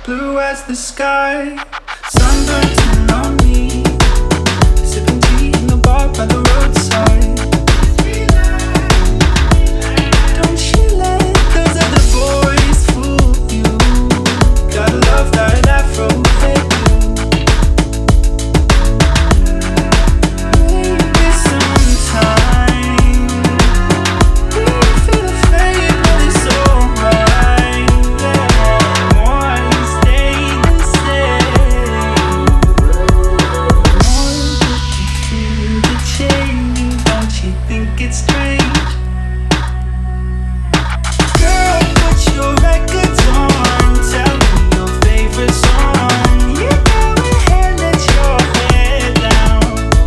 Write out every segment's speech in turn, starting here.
blue as the sky. Sunburnt on me, sipping tea in the bar by the roadside. Don't you let those other boys fool you. Gotta love that afro hairdo. Maybe sometime we feel the fade, but it's alright. Yeah, why stay the same? Through the change, don't you think it's strange? Girl, put your records on, tell me your favorite song. You go ahead, let your head down.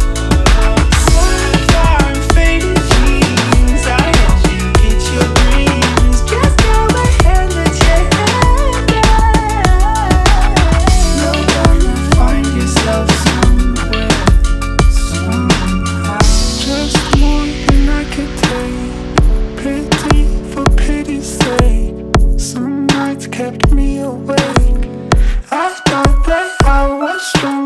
Sapphire and faded jeans, I help you get your dreams. Just go ahead, let your head down. You're gonna find yourself somewhere, somehow. Just more than I could take. Pity for pity's sake. Some nights kept me awake. I thought that I was strong.